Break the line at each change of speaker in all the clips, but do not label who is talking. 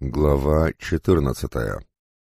Глава 14.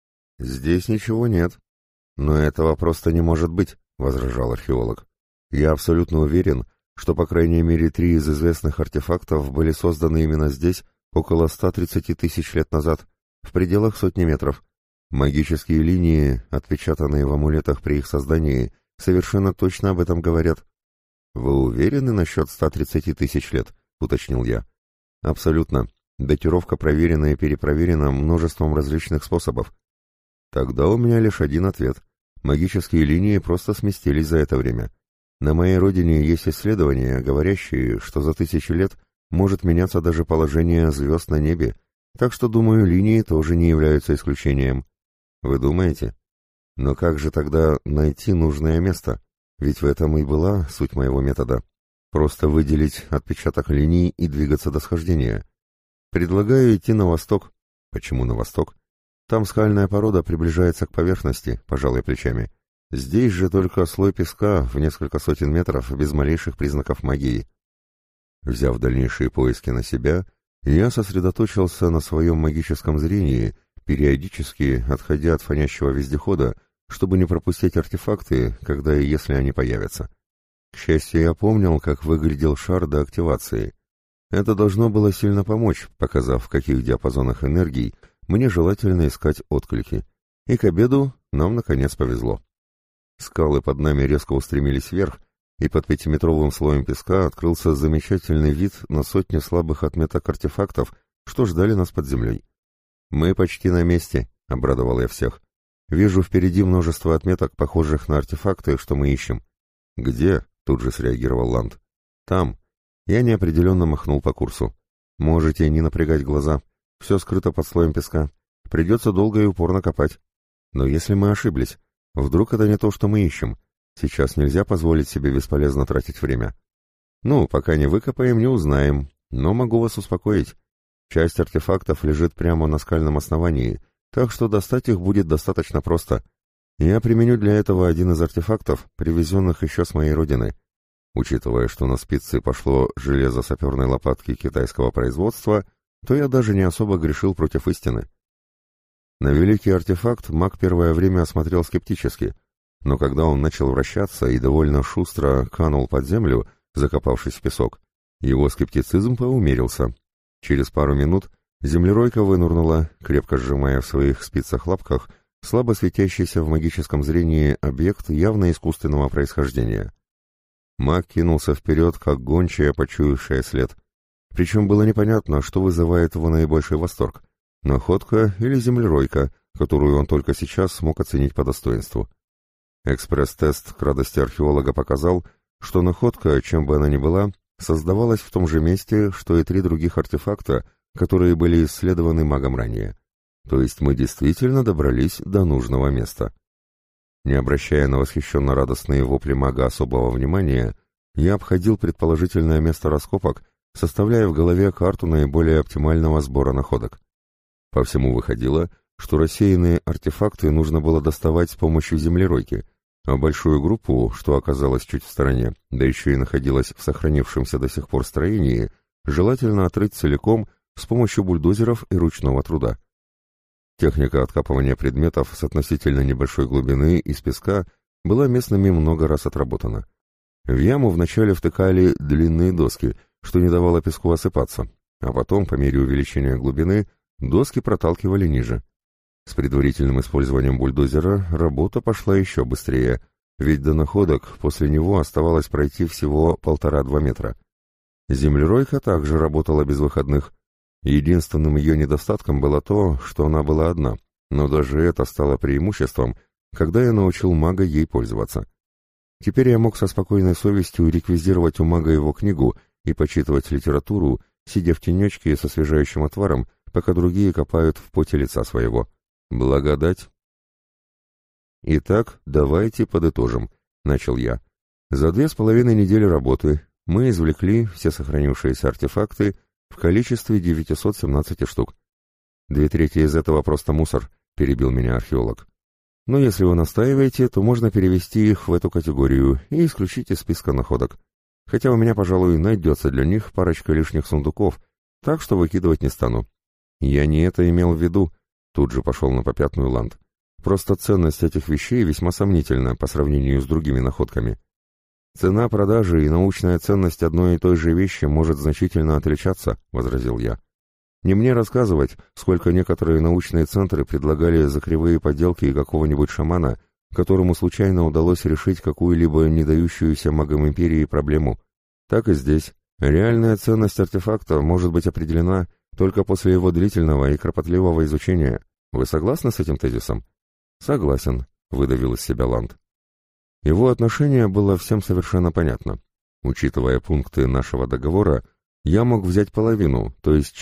«Здесь ничего нет». «Но этого просто не может быть», — возражал археолог. «Я абсолютно уверен, что по крайней мере 3 из известных артефактов были созданы именно здесь около 130 тысяч лет назад, в пределах сотни метров. Магические линии, отпечатанные в амулетах при их создании, совершенно точно об этом говорят». «Вы уверены насчет 130 тысяч лет?» — уточнил я. «Абсолютно. Датировка проверена и перепроверена множеством различных способов». Тогда у меня лишь один ответ. Магические линии просто сместились за это время. На моей родине есть исследования, говорящие, что за 1000 лет может меняться даже положение звезд на небе, так что, думаю, линии тоже не являются исключением. Вы думаете? Но как же тогда найти нужное место? Ведь в этом и была суть моего метода. Просто выделить отпечаток линий и двигаться до схождения. Предлагаю идти на восток. Почему на восток? Там скальная порода приближается к поверхности, пожалуй, плечами. Здесь же только слой песка в несколько сотен метров, без малейших признаков магии. Взяв дальнейшие поиски на себя, я сосредоточился на своем магическом зрении, периодически отходя от фонящего вездехода, чтобы не пропустить артефакты, когда и если они появятся. К счастью, я помнил, как выглядел шар до активации. Это должно было сильно помочь, показав, в каких диапазонах энергий мне желательно искать отклики. И к обеду нам, наконец, повезло. Скалы под нами резко устремились вверх, и под 5-метровым слоем песка открылся замечательный вид на сотни слабых отметок артефактов, что ждали нас под землей. «Мы почти на месте», — обрадовал я всех. «Вижу впереди множество отметок, похожих на артефакты, что мы ищем». «Где?» — тут же среагировал Ланд. «Там». Я неопределенно махнул по курсу. «Можете не напрягать глаза. Все скрыто под слоем песка. Придется долго и упорно копать. Но если мы ошиблись, вдруг это не то, что мы ищем. Сейчас нельзя позволить себе бесполезно тратить время. Ну, пока не выкопаем, не узнаем. Но могу вас успокоить. Часть артефактов лежит прямо на скальном основании, так что достать их будет достаточно просто. Я применю для этого один из артефактов, привезенных еще с моей родины. Учитывая, что на спицы пошло железо саперной лопатки китайского производства, то я даже не особо грешил против истины. На великий артефакт маг первое время осмотрел скептически, но когда он начал вращаться и довольно шустро канул под землю, закопавшись в песок, его скептицизм поумерился. Через пару минут землеройка вынурнула, крепко сжимая в своих спицах-лапках слабо светящийся в магическом зрении объект явно искусственного происхождения. Маг кинулся вперед, как гончая, почуявшая след. Причем было непонятно, что вызывает его наибольший восторг — находка или землеройка, которую он только сейчас смог оценить по достоинству. Экспресс-тест к радости археолога показал, что находка, чем бы она ни была, создавалась в том же месте, что и 3 других артефакта, которые были исследованы магом ранее. То есть мы действительно добрались до нужного места. Не обращая на восхищенно-радостные вопли мага особого внимания, я обходил предположительное место раскопок, составляя в голове карту наиболее оптимального сбора находок. По всему выходило, что рассеянные артефакты нужно было доставать с помощью землеройки, а большую группу, что оказалась чуть в стороне, да еще и находилась в сохранившемся до сих пор строении, желательно отрыть целиком с помощью бульдозеров и ручного труда. Техника откапывания предметов с относительно небольшой глубины из песка была местными много раз отработана. В яму вначале втыкали длинные доски, что не давало песку осыпаться, а потом, по мере увеличения глубины, доски проталкивали ниже. С предварительным использованием бульдозера работа пошла еще быстрее, ведь до находок после него оставалось пройти всего 1,5-2 метра. Землеройка также работала без выходных. Единственным ее недостатком было то, что она была одна, но даже это стало преимуществом, когда я научил мага ей пользоваться. Теперь я мог со спокойной совестью реквизировать у мага его книгу и почитывать литературу, сидя в тенечке с освежающим отваром, пока другие копают в поте лица своего. Благодать. «Итак, давайте подытожим», — начал я. «За 2,5 недели работы мы извлекли все сохранившиеся артефакты в количестве 917 штук. 2/3 из этого просто мусор», — перебил меня археолог. «Но если вы настаиваете, то можно перевести их в эту категорию и исключить из списка находок. Хотя у меня, пожалуй, найдется для них парочка лишних сундуков, так что выкидывать не стану. «Я не это имел в виду», — тут же пошел на попятную Ланд. «Просто ценность этих вещей весьма сомнительна по сравнению с другими находками. Цена продажи и научная ценность одной и той же вещи может значительно отличаться», — возразил я. «Не мне рассказывать, сколько некоторые научные центры предлагали за кривые подделки какого-нибудь шамана, которому случайно удалось решить какую-либо не дающуюся магам империи проблему. Так и здесь. Реальная ценность артефакта может быть определена только после его длительного и кропотливого изучения. Вы согласны с этим тезисом?» «Согласен», — выдавил из себя Ланд. Его отношение было всем совершенно понятно. Учитывая пункты нашего договора, я мог взять половину, то есть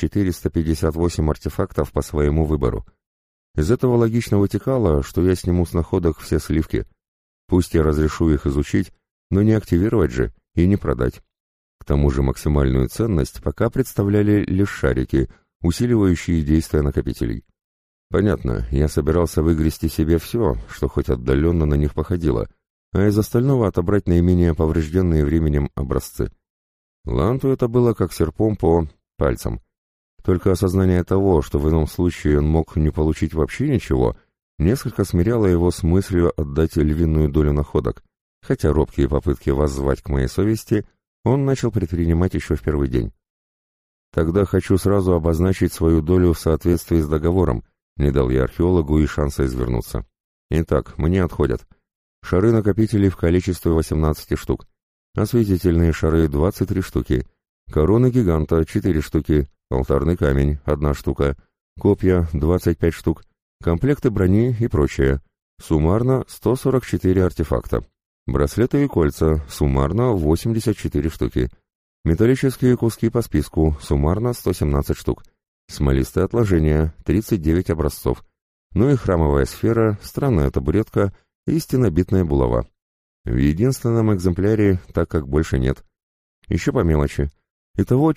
458 артефактов по своему выбору. Из этого логично вытекало, что я сниму с находок все сливки. Пусть я разрешу их изучить, но не активировать же и не продать. К тому же максимальную ценность пока представляли лишь шарики, усиливающие действия накопителей. Понятно, я собирался выгрести себе все, что хоть отдаленно на них походило, а из остального отобрать наименее поврежденные временем образцы. Ланту это было как серпом по пальцам. Только осознание того, что в ином случае он мог не получить вообще ничего, несколько смиряло его с мыслью отдать львиную долю находок, хотя робкие попытки воззвать к моей совести он начал предпринимать еще в первый день. «Тогда хочу сразу обозначить свою долю в соответствии с договором», не дал я археологу и шанса извернуться. «Итак, мне отходят шары-накопители в количестве 18 штук, осветительные шары 23 штуки, короны гиганта 4 штуки, алтарный камень 1 штука, копья 25 штук, комплекты брони и прочее. Суммарно 144 артефакта. Браслеты и кольца, суммарно 84 штуки. Металлические куски по списку, суммарно 117 штук. Смолистые отложения, 39 образцов. Ну и храмовая сфера, странная табуретка и стенобитная булава. В единственном экземпляре, так как больше нет. Еще по мелочи. Итого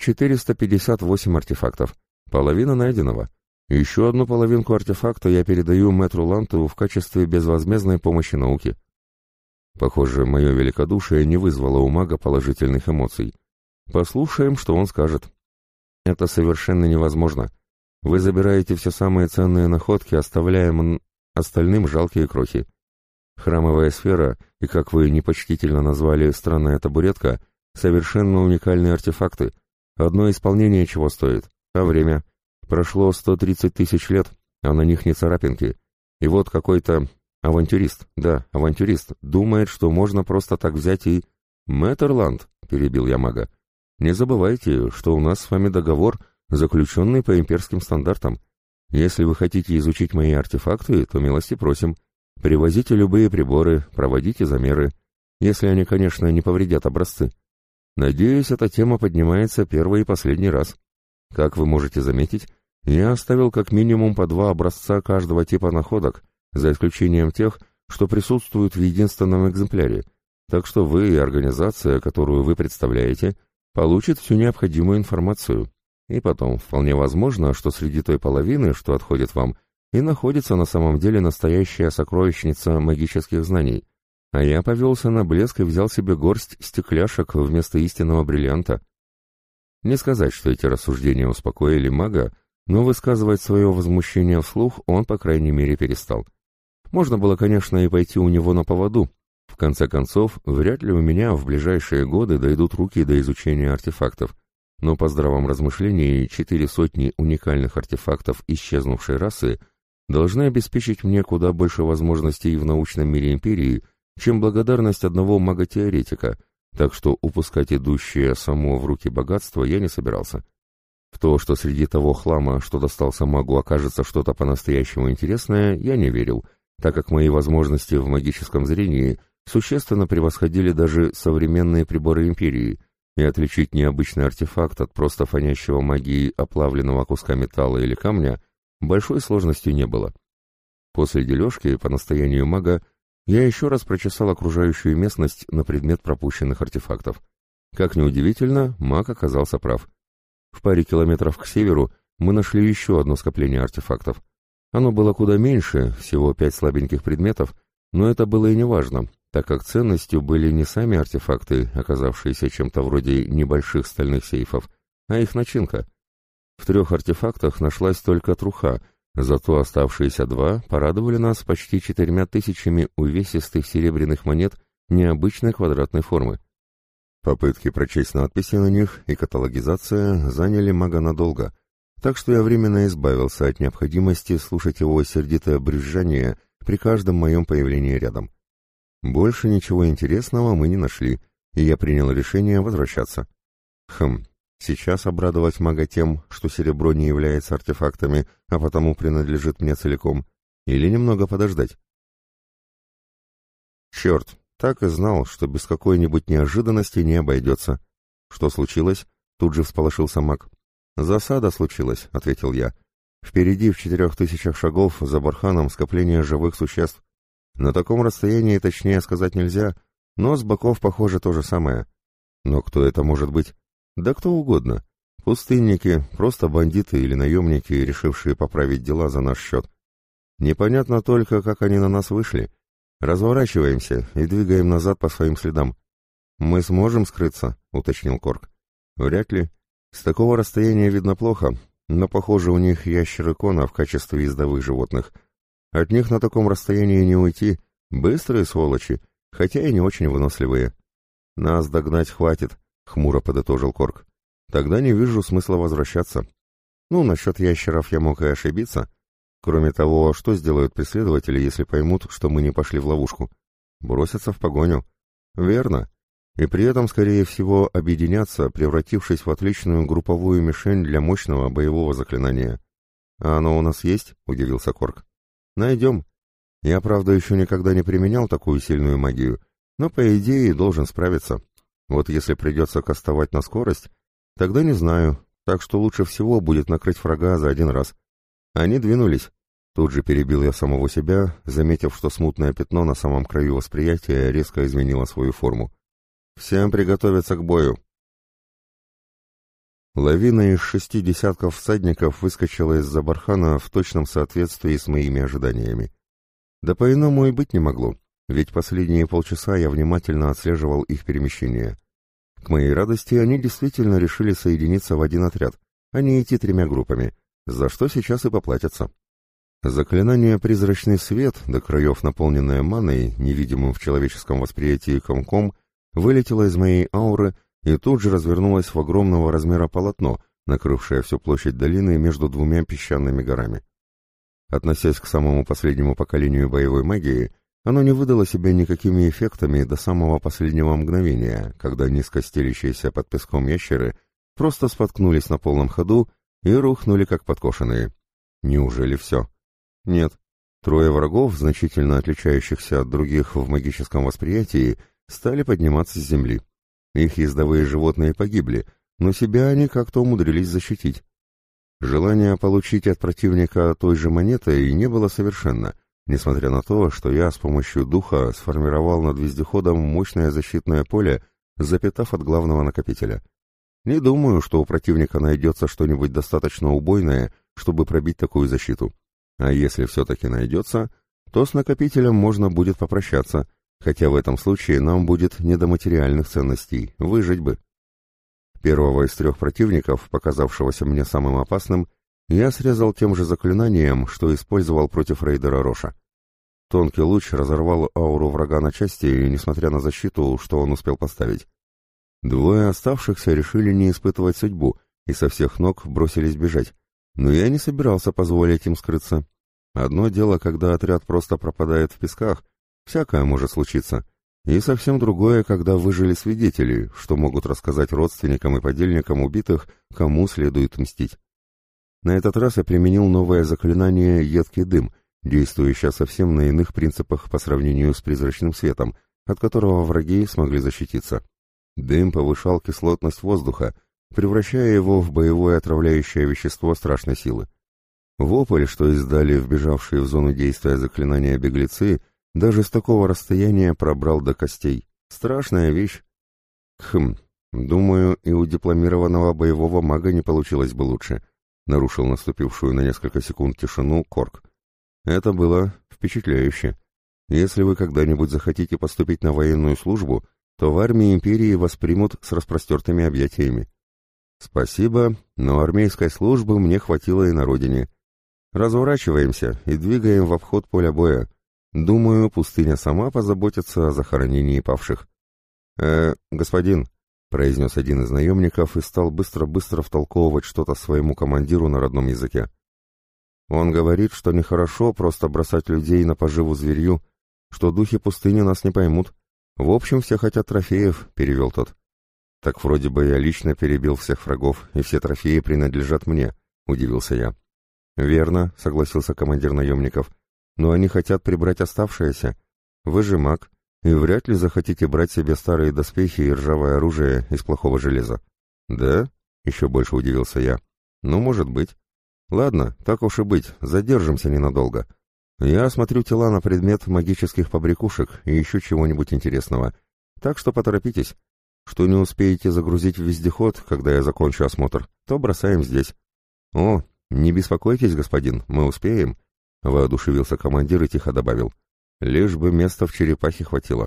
458 артефактов. Половина найденного. Еще одну половинку артефакта я передаю мэтру Ланту в качестве безвозмездной помощи науке. Похоже, мое великодушие не вызвало у мага положительных эмоций. Послушаем, что он скажет. «Это совершенно невозможно. Вы забираете все самые ценные находки, оставляя остальным жалкие крохи. Храмовая сфера и, как вы непочтительно назвали, странная табуретка, совершенно уникальные артефакты. Одно исполнение чего стоит? А время? Прошло 130 тысяч лет, а на них не царапинки. И вот какой-то авантюрист, да, авантюрист, думает, что можно просто так взять и... «Мэтр Ланд», — перебил я мага, — «не забывайте, что у нас с вами договор, заключенный по имперским стандартам. Если вы хотите изучить мои артефакты, то милости просим. Привозите любые приборы, проводите замеры, если они, конечно, не повредят образцы. Надеюсь, эта тема поднимается первый и последний раз. Как вы можете заметить, я оставил как минимум по 2 образца каждого типа находок, за исключением тех, что присутствуют в единственном экземпляре, так что вы и организация, которую вы представляете, получит всю необходимую информацию. И потом, вполне возможно, что среди той половины, что отходит вам, и находится на самом деле настоящая сокровищница магических знаний, а я повелся на блеск и взял себе горсть стекляшек вместо истинного бриллианта». Не сказать, что эти рассуждения успокоили мага, но высказывать свое возмущение вслух он, по крайней мере, перестал. Можно было, конечно, и пойти у него на поводу. В конце концов, вряд ли у меня в ближайшие годы дойдут руки до изучения артефактов, но по здравом размышлении 400 уникальных артефактов исчезнувшей расы должны обеспечить мне куда больше возможностей в научном мире империи, чем благодарность одного мага-теоретика, так что упускать идущее само в руки богатство я не собирался. В то, что среди того хлама, что достался магу, окажется что-то по-настоящему интересное, я не верил, так как мои возможности в магическом зрении существенно превосходили даже современные приборы империи, и отличить необычный артефакт от просто фонящего магией оплавленного куска металла или камня большой сложностью не было. После дележки, по настоянию мага, я еще раз прочесал окружающую местность на предмет пропущенных артефактов. Как ни удивительно, маг оказался прав. В паре километров к северу мы нашли еще одно скопление артефактов. Оно было куда меньше, всего 5 слабеньких предметов, но это было и не важно, так как ценностью были не сами артефакты, оказавшиеся чем-то вроде небольших стальных сейфов, а их начинка. В 3 артефактах нашлась только труха, зато оставшиеся 2 порадовали нас почти 4000 увесистых серебряных монет необычной квадратной формы. Попытки прочесть надписи на них и каталогизация заняли мага надолго, так что я временно избавился от необходимости слушать его сердитое брюзжание при каждом моем появлении рядом. Больше ничего интересного мы не нашли, и я принял решение возвращаться. Сейчас обрадовать мага тем, что серебро не является артефактами, а потому принадлежит мне целиком, или немного подождать? Черт, так и знал, что без какой-нибудь неожиданности не обойдется. Что случилось? Тут же всполошился маг. «Засада случилась», — ответил я. «Впереди в 4000 шагов за барханом скопление живых существ. На таком расстоянии точнее сказать нельзя, но с боков, похоже, то же самое. Но кто это может быть? Да кто угодно. Пустынники, просто бандиты или наемники, решившие поправить дела за наш счет. Непонятно только, как они на нас вышли. Разворачиваемся и двигаем назад по своим следам». «Мы сможем скрыться?» — уточнил Корк. «Вряд ли. С такого расстояния видно плохо, но, похоже, у них ящеры Кона в качестве ездовых животных. От них на таком расстоянии не уйти. Быстрые сволочи, хотя и не очень выносливые». «Нас догнать хватит», — хмуро подытожил Корк. «Тогда не вижу смысла возвращаться. Ну, насчет ящеров я мог и ошибиться. Кроме того, что сделают преследователи, если поймут, что мы не пошли в ловушку? Бросятся в погоню». «Верно. И при этом, скорее всего, объединятся, превратившись в отличную групповую мишень для мощного боевого заклинания». «А оно у нас есть?» — удивился Корк. «Найдем. Я, правда, еще никогда не применял такую сильную магию, но, по идее, должен справиться. Вот если придется кастовать на скорость, тогда не знаю, так что лучше всего будет накрыть врага за один раз». Они двинулись. Тут же перебил я самого себя, заметив, что смутное пятно на самом краю восприятия резко изменило свою форму. «Всем приготовиться к бою!» Лавина из 6 десятков всадников выскочила из-за бархана в точном соответствии с моими ожиданиями. Да по-иному и быть не могло, ведь последние полчаса я внимательно отслеживал их перемещение. К моей радости, они действительно решили соединиться в один отряд, а не идти 3 группами, за что сейчас и поплатятся. Заклинание «Призрачный свет», до краев наполненное маной, невидимым в человеческом восприятии комком, вылетело из моей ауры и тут же развернулось в огромного размера полотно, накрывшее всю площадь долины между 2 песчаными горами. Относясь к самому последнему поколению боевой магии, оно не выдало себя никакими эффектами до самого последнего мгновения, когда низко стелящиеся под песком ящеры просто споткнулись на полном ходу и рухнули как подкошенные. Неужели все? Нет. 3 врагов, значительно отличающихся от других в магическом восприятии, стали подниматься с земли. Их ездовые животные погибли, но себя они как-то умудрились защитить. Желание получить от противника той же монетой не было совершенно, несмотря на то, что я с помощью духа сформировал над вездеходом мощное защитное поле, запитав от главного накопителя. Не думаю, что у противника найдется что-нибудь достаточно убойное, чтобы пробить такую защиту. А если все-таки найдется, то с накопителем можно будет попрощаться, хотя в этом случае нам будет не до материальных ценностей, выжить бы. Первого из 3 противников, показавшегося мне самым опасным, я срезал тем же заклинанием, что использовал против рейдера Роша. Тонкий луч разорвал ауру врага на части, несмотря на защиту, что он успел поставить. 2 оставшихся решили не испытывать судьбу и со всех ног бросились бежать, но я не собирался позволить им скрыться. Одно дело, когда отряд просто пропадает в песках, всякое может случиться, и совсем другое, когда выжили свидетели, что могут рассказать родственникам и подельникам убитых, кому следует мстить. На этот раз я применил новое заклинание «Едкий дым», действующее совсем на иных принципах по сравнению с призрачным светом, от которого враги смогли защититься. Дым повышал кислотность воздуха, превращая его в боевое отравляющее вещество страшной силы. Вопль, что издали вбежавшие в зону действия заклинания беглецы, даже с такого расстояния пробрал до костей. Страшная вещь. Думаю, и у дипломированного боевого мага не получилось бы лучше, нарушил наступившую на несколько секунд тишину Корк. Это было впечатляюще. Если вы когда-нибудь захотите поступить на военную службу, то в армии империи воспримут с распростертыми объятиями. «Спасибо, но армейской службы мне хватило и на родине. Разворачиваемся и двигаем в обход поля боя. Думаю, пустыня сама позаботится о захоронении павших». Господин», — произнес один из наемников и стал быстро-быстро втолковывать что-то своему командиру на родном языке. «Он говорит, что нехорошо просто бросать людей на поживу зверью, что духи пустыни нас не поймут. В общем, все хотят трофеев», — перевел тот. «Так вроде бы я лично перебил всех врагов, и все трофеи принадлежат мне», — удивился я. «Верно», — согласился командир наемников, — «но они хотят прибрать оставшееся. Вы же маг, и вряд ли захотите брать себе старые доспехи и ржавое оружие из плохого железа». «Да?» — еще больше удивился я. «Ну, может быть. Ладно, так уж и быть, задержимся ненадолго. Я осмотрю тела на предмет магических побрякушек и ищу чего-нибудь интересного. Так что поторопитесь. Что не успеете загрузить в вездеход, когда я закончу осмотр, то бросаем здесь». «О, не беспокойтесь, господин, мы успеем», — воодушевился командир и тихо добавил. «Лишь бы места в черепахе хватило».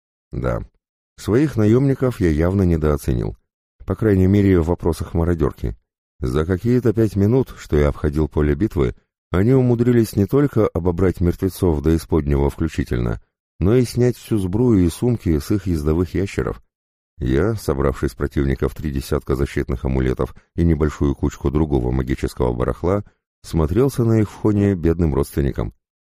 Да, своих наемников я явно недооценил. По крайней мере, в вопросах мародерки. За какие-то 5 минут, что я обходил поле битвы, они умудрились не только обобрать мертвецов до исподнего включительно, но и снять всю сбрую и сумки с их ездовых ящеров. Я, собравший с противников 3 десятка защитных амулетов и небольшую кучку другого магического барахла, смотрелся на их фоне бедным родственникам.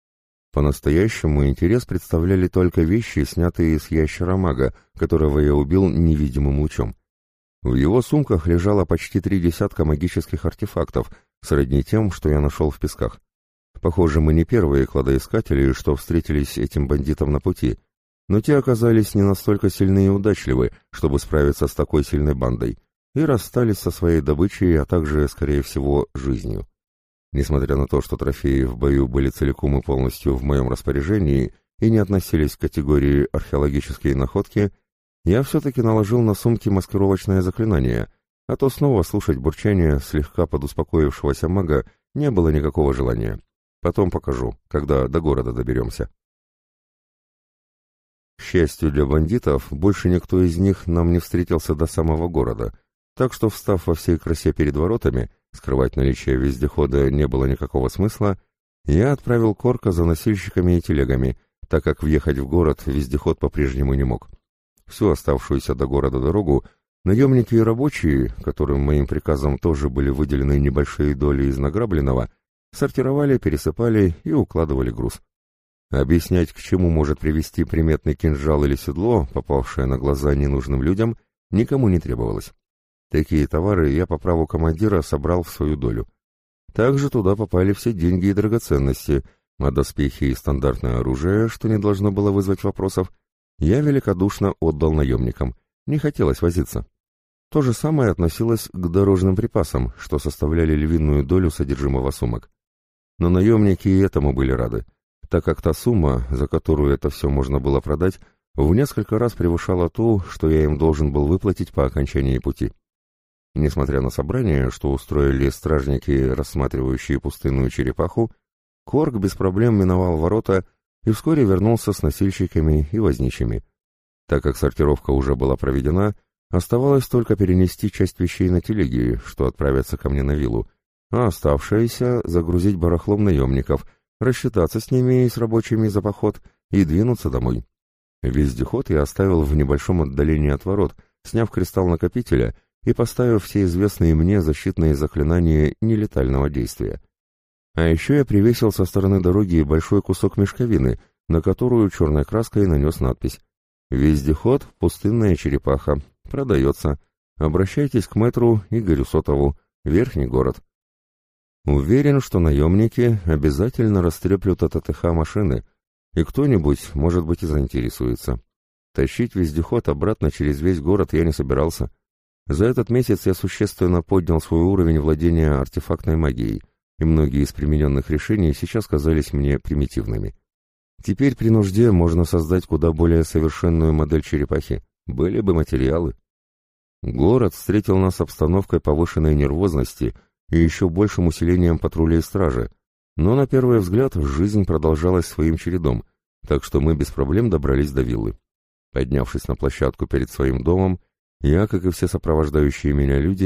По-настоящему интерес представляли только вещи, снятые с ящера-мага, которого я убил невидимым лучом. В его сумках лежало почти 3 десятка магических артефактов, сродни тем, что я нашел в песках. Похоже, мы не первые кладоискатели, что встретились этим бандитам на пути, но те оказались не настолько сильны и удачливы, чтобы справиться с такой сильной бандой, и расстались со своей добычей, а также, скорее всего, жизнью. Несмотря на то, что трофеи в бою были целиком и полностью в моем распоряжении и не относились к категории археологические находки, я все-таки наложил на сумки маскировочное заклинание, а то снова слушать бурчание слегка подуспокоившегося мага не было никакого желания. Потом покажу, когда до города доберемся. К счастью для бандитов, больше никто из них нам не встретился до самого города, так что, встав во всей красе перед воротами, скрывать наличие вездехода не было никакого смысла, я отправил Корка за носильщиками и телегами, так как въехать в город вездеход по-прежнему не мог. Всю оставшуюся до города дорогу наемники и рабочие, которым моим приказом тоже были выделены небольшие доли из награбленного, сортировали, пересыпали и укладывали груз. Объяснять, к чему может привести приметный кинжал или седло, попавшее на глаза ненужным людям, никому не требовалось. Такие товары я по праву командира собрал в свою долю. Также туда попали все деньги и драгоценности, а доспехи и стандартное оружие, что не должно было вызвать вопросов, я великодушно отдал наемникам. Не хотелось возиться. То же самое относилось к дорожным припасам, что составляли львиную долю содержимого сумок. Но наемники и этому были рады, так как та сумма, за которую это все можно было продать, в несколько раз превышала ту, что я им должен был выплатить по окончании пути. Несмотря на собрание, что устроили стражники, рассматривающие пустынную черепаху, Корк без проблем миновал ворота и вскоре вернулся с носильщиками и возничими. Так как сортировка уже была проведена, оставалось только перенести часть вещей на телеги, что отправятся ко мне на виллу, а оставшееся загрузить барахлом наемников, рассчитаться с ними и с рабочими за поход и двинуться домой. Вездеход я оставил в небольшом отдалении от ворот, сняв кристалл накопителя и поставив все известные мне защитные заклинания нелетального действия. А еще я привесил со стороны дороги большой кусок мешковины, на которую черной краской нанес надпись: «Вездеход, пустынная черепаха, продается. Обращайтесь к мэтру Игорю Сотову, Верхний город». Уверен, что наемники обязательно растреплют от АТХ машины, и кто-нибудь, может быть, и заинтересуется. Тащить вездеход обратно через весь город я не собирался. За этот месяц я существенно поднял свой уровень владения артефактной магией, и многие из примененных решений сейчас казались мне примитивными. Теперь при нужде можно создать куда более совершенную модель черепахи, были бы материалы. Город встретил нас обстановкой повышенной нервозности и еще большим усилением патрулей стражи, но на первый взгляд жизнь продолжалась своим чередом, так что мы без проблем добрались до виллы. Поднявшись на площадку перед своим домом, я, как и все сопровождающие меня люди,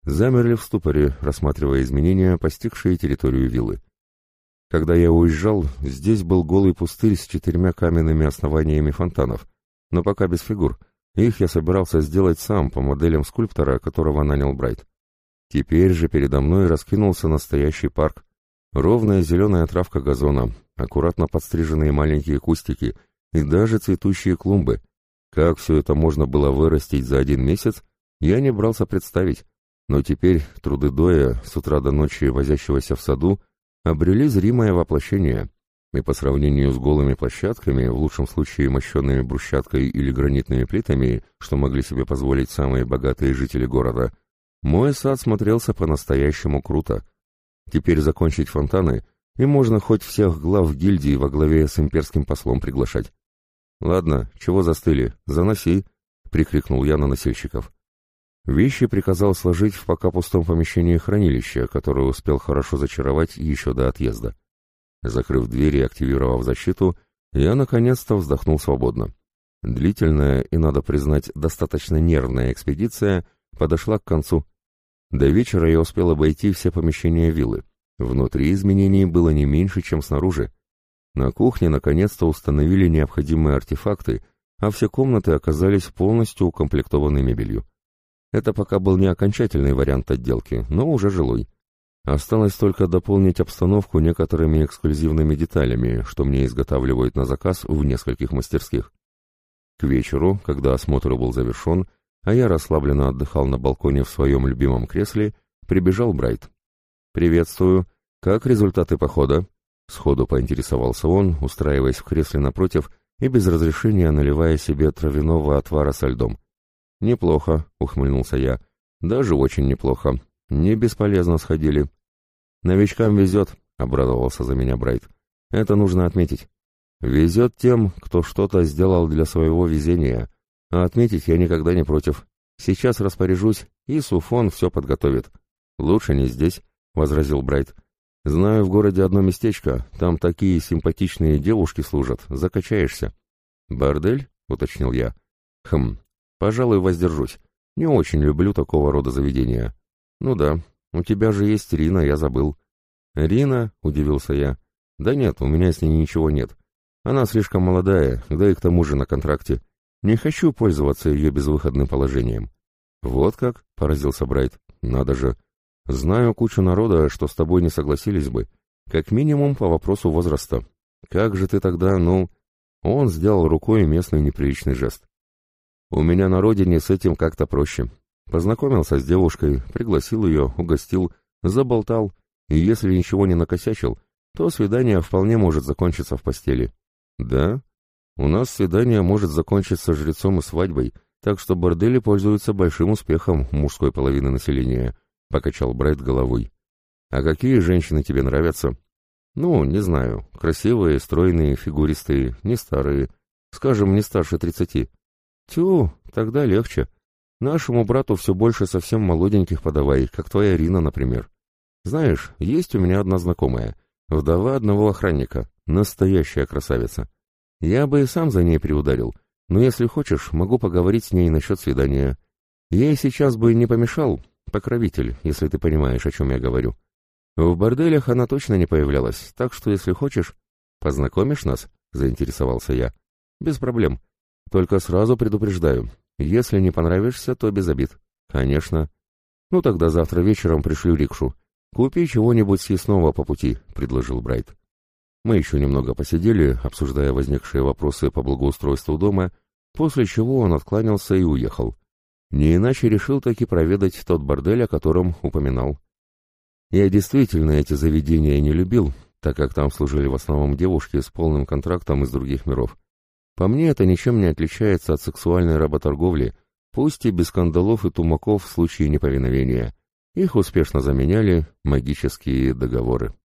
замерли в ступоре, рассматривая изменения, постигшие территорию виллы. Когда я уезжал, здесь был голый пустырь с 4 каменными основаниями фонтанов, но пока без фигур. Их я собирался сделать сам по моделям скульптора, которого нанял Брайт. Теперь же передо мной раскинулся настоящий парк. Ровная зеленая травка газона, аккуратно подстриженные маленькие кустики и даже цветущие клумбы. Как все это можно было вырастить за 1 месяц, я не брался представить. Но теперь труды Доя, с утра до ночи возящегося в саду, обрели зримое воплощение, и по сравнению с голыми площадками, в лучшем случае мощенными брусчаткой или гранитными плитами, что могли себе позволить самые богатые жители города, мой сад смотрелся по-настоящему круто. Теперь закончить фонтаны, и можно хоть всех глав гильдии во главе с имперским послом приглашать. «Ладно, чего застыли? Заноси!» — прикрикнул я на носильщиков. Вещи приказал сложить в пока пустом помещении хранилища, которое успел хорошо зачаровать еще до отъезда. Закрыв дверь и активировав защиту, я наконец-то вздохнул свободно. Длительная и, надо признать, достаточно нервная экспедиция подошла к концу. До вечера я успел обойти все помещения виллы. Внутри изменений было не меньше, чем снаружи. На кухне наконец-то установили необходимые артефакты, а все комнаты оказались полностью укомплектованы мебелью. Это пока был не окончательный вариант отделки, но уже жилой. Осталось только дополнить обстановку некоторыми эксклюзивными деталями, что мне изготавливают на заказ в нескольких мастерских. К вечеру, когда осмотр был завершен, а я расслабленно отдыхал на балконе в своем любимом кресле, прибежал Брайт. «Приветствую. Как результаты похода?» Сходу поинтересовался он, устраиваясь в кресле напротив и без разрешения наливая себе травяного отвара со льдом. «Неплохо», — ухмыльнулся я. «Даже очень неплохо. Не бесполезно сходили». «Новичкам везет», — обрадовался за меня Брайт. «Это нужно отметить. Везет тем, кто что-то сделал для своего везения, а отметить я никогда не против. Сейчас распоряжусь, и Суфон все подготовит». «Лучше не здесь», — возразил Брайт. «Знаю в городе одно местечко, там такие симпатичные девушки служат, закачаешься». «Бордель?» — уточнил я. «Пожалуй, воздержусь. Не очень люблю такого рода заведения». «Ну да, у тебя же есть Рина, я забыл». «Рина?» — удивился я. «Да нет, у меня с ней ничего нет. Она слишком молодая, да и к тому же на контракте. Не хочу пользоваться ее безвыходным положением». «Вот как?» — поразился Брайт. «Надо же. Знаю кучу народа, что с тобой не согласились бы. Как минимум по вопросу возраста. Как же ты тогда, Он сделал рукой местный неприличный жест. «У меня на родине с этим как-то проще. Познакомился с девушкой, пригласил ее, угостил, заболтал, и если ничего не накосячил, то свидание вполне может закончиться в постели». «Да? У нас свидание может закончиться жрецом и свадьбой, так что бордели пользуются большим успехом у мужской половины населения», — покачал Брайт головой. «А какие женщины тебе нравятся?» «Не знаю. Красивые, стройные, фигуристые, не старые. Скажем, не старше 30. «Тю, тогда легче. Нашему брату все больше совсем молоденьких подавай, как твоя Рина, например. Знаешь, есть у меня одна знакомая, вдова одного охранника, настоящая красавица. Я бы и сам за ней приударил, но если хочешь, могу поговорить с ней насчет свидания. Ей сейчас бы не помешал покровитель, если ты понимаешь, о чем я говорю. В борделях она точно не появлялась, так что, если хочешь, познакомишь нас?» — заинтересовался я. «Без проблем. Только сразу предупреждаю, если не понравишься, то без обид». «Конечно». «Тогда завтра вечером пришлю рикшу. Купи чего-нибудь съестного по пути», — предложил Брайт. Мы еще немного посидели, обсуждая возникшие вопросы по благоустройству дома, после чего он откланялся и уехал. Не иначе решил таки проведать тот бордель, о котором упоминал. Я действительно эти заведения не любил, так как там служили в основном девушки с полным контрактом из других миров. По мне, это ничем не отличается от сексуальной работорговли, пусть и без скандалов и тумаков в случае неповиновения. Их успешно заменяли магические договоры.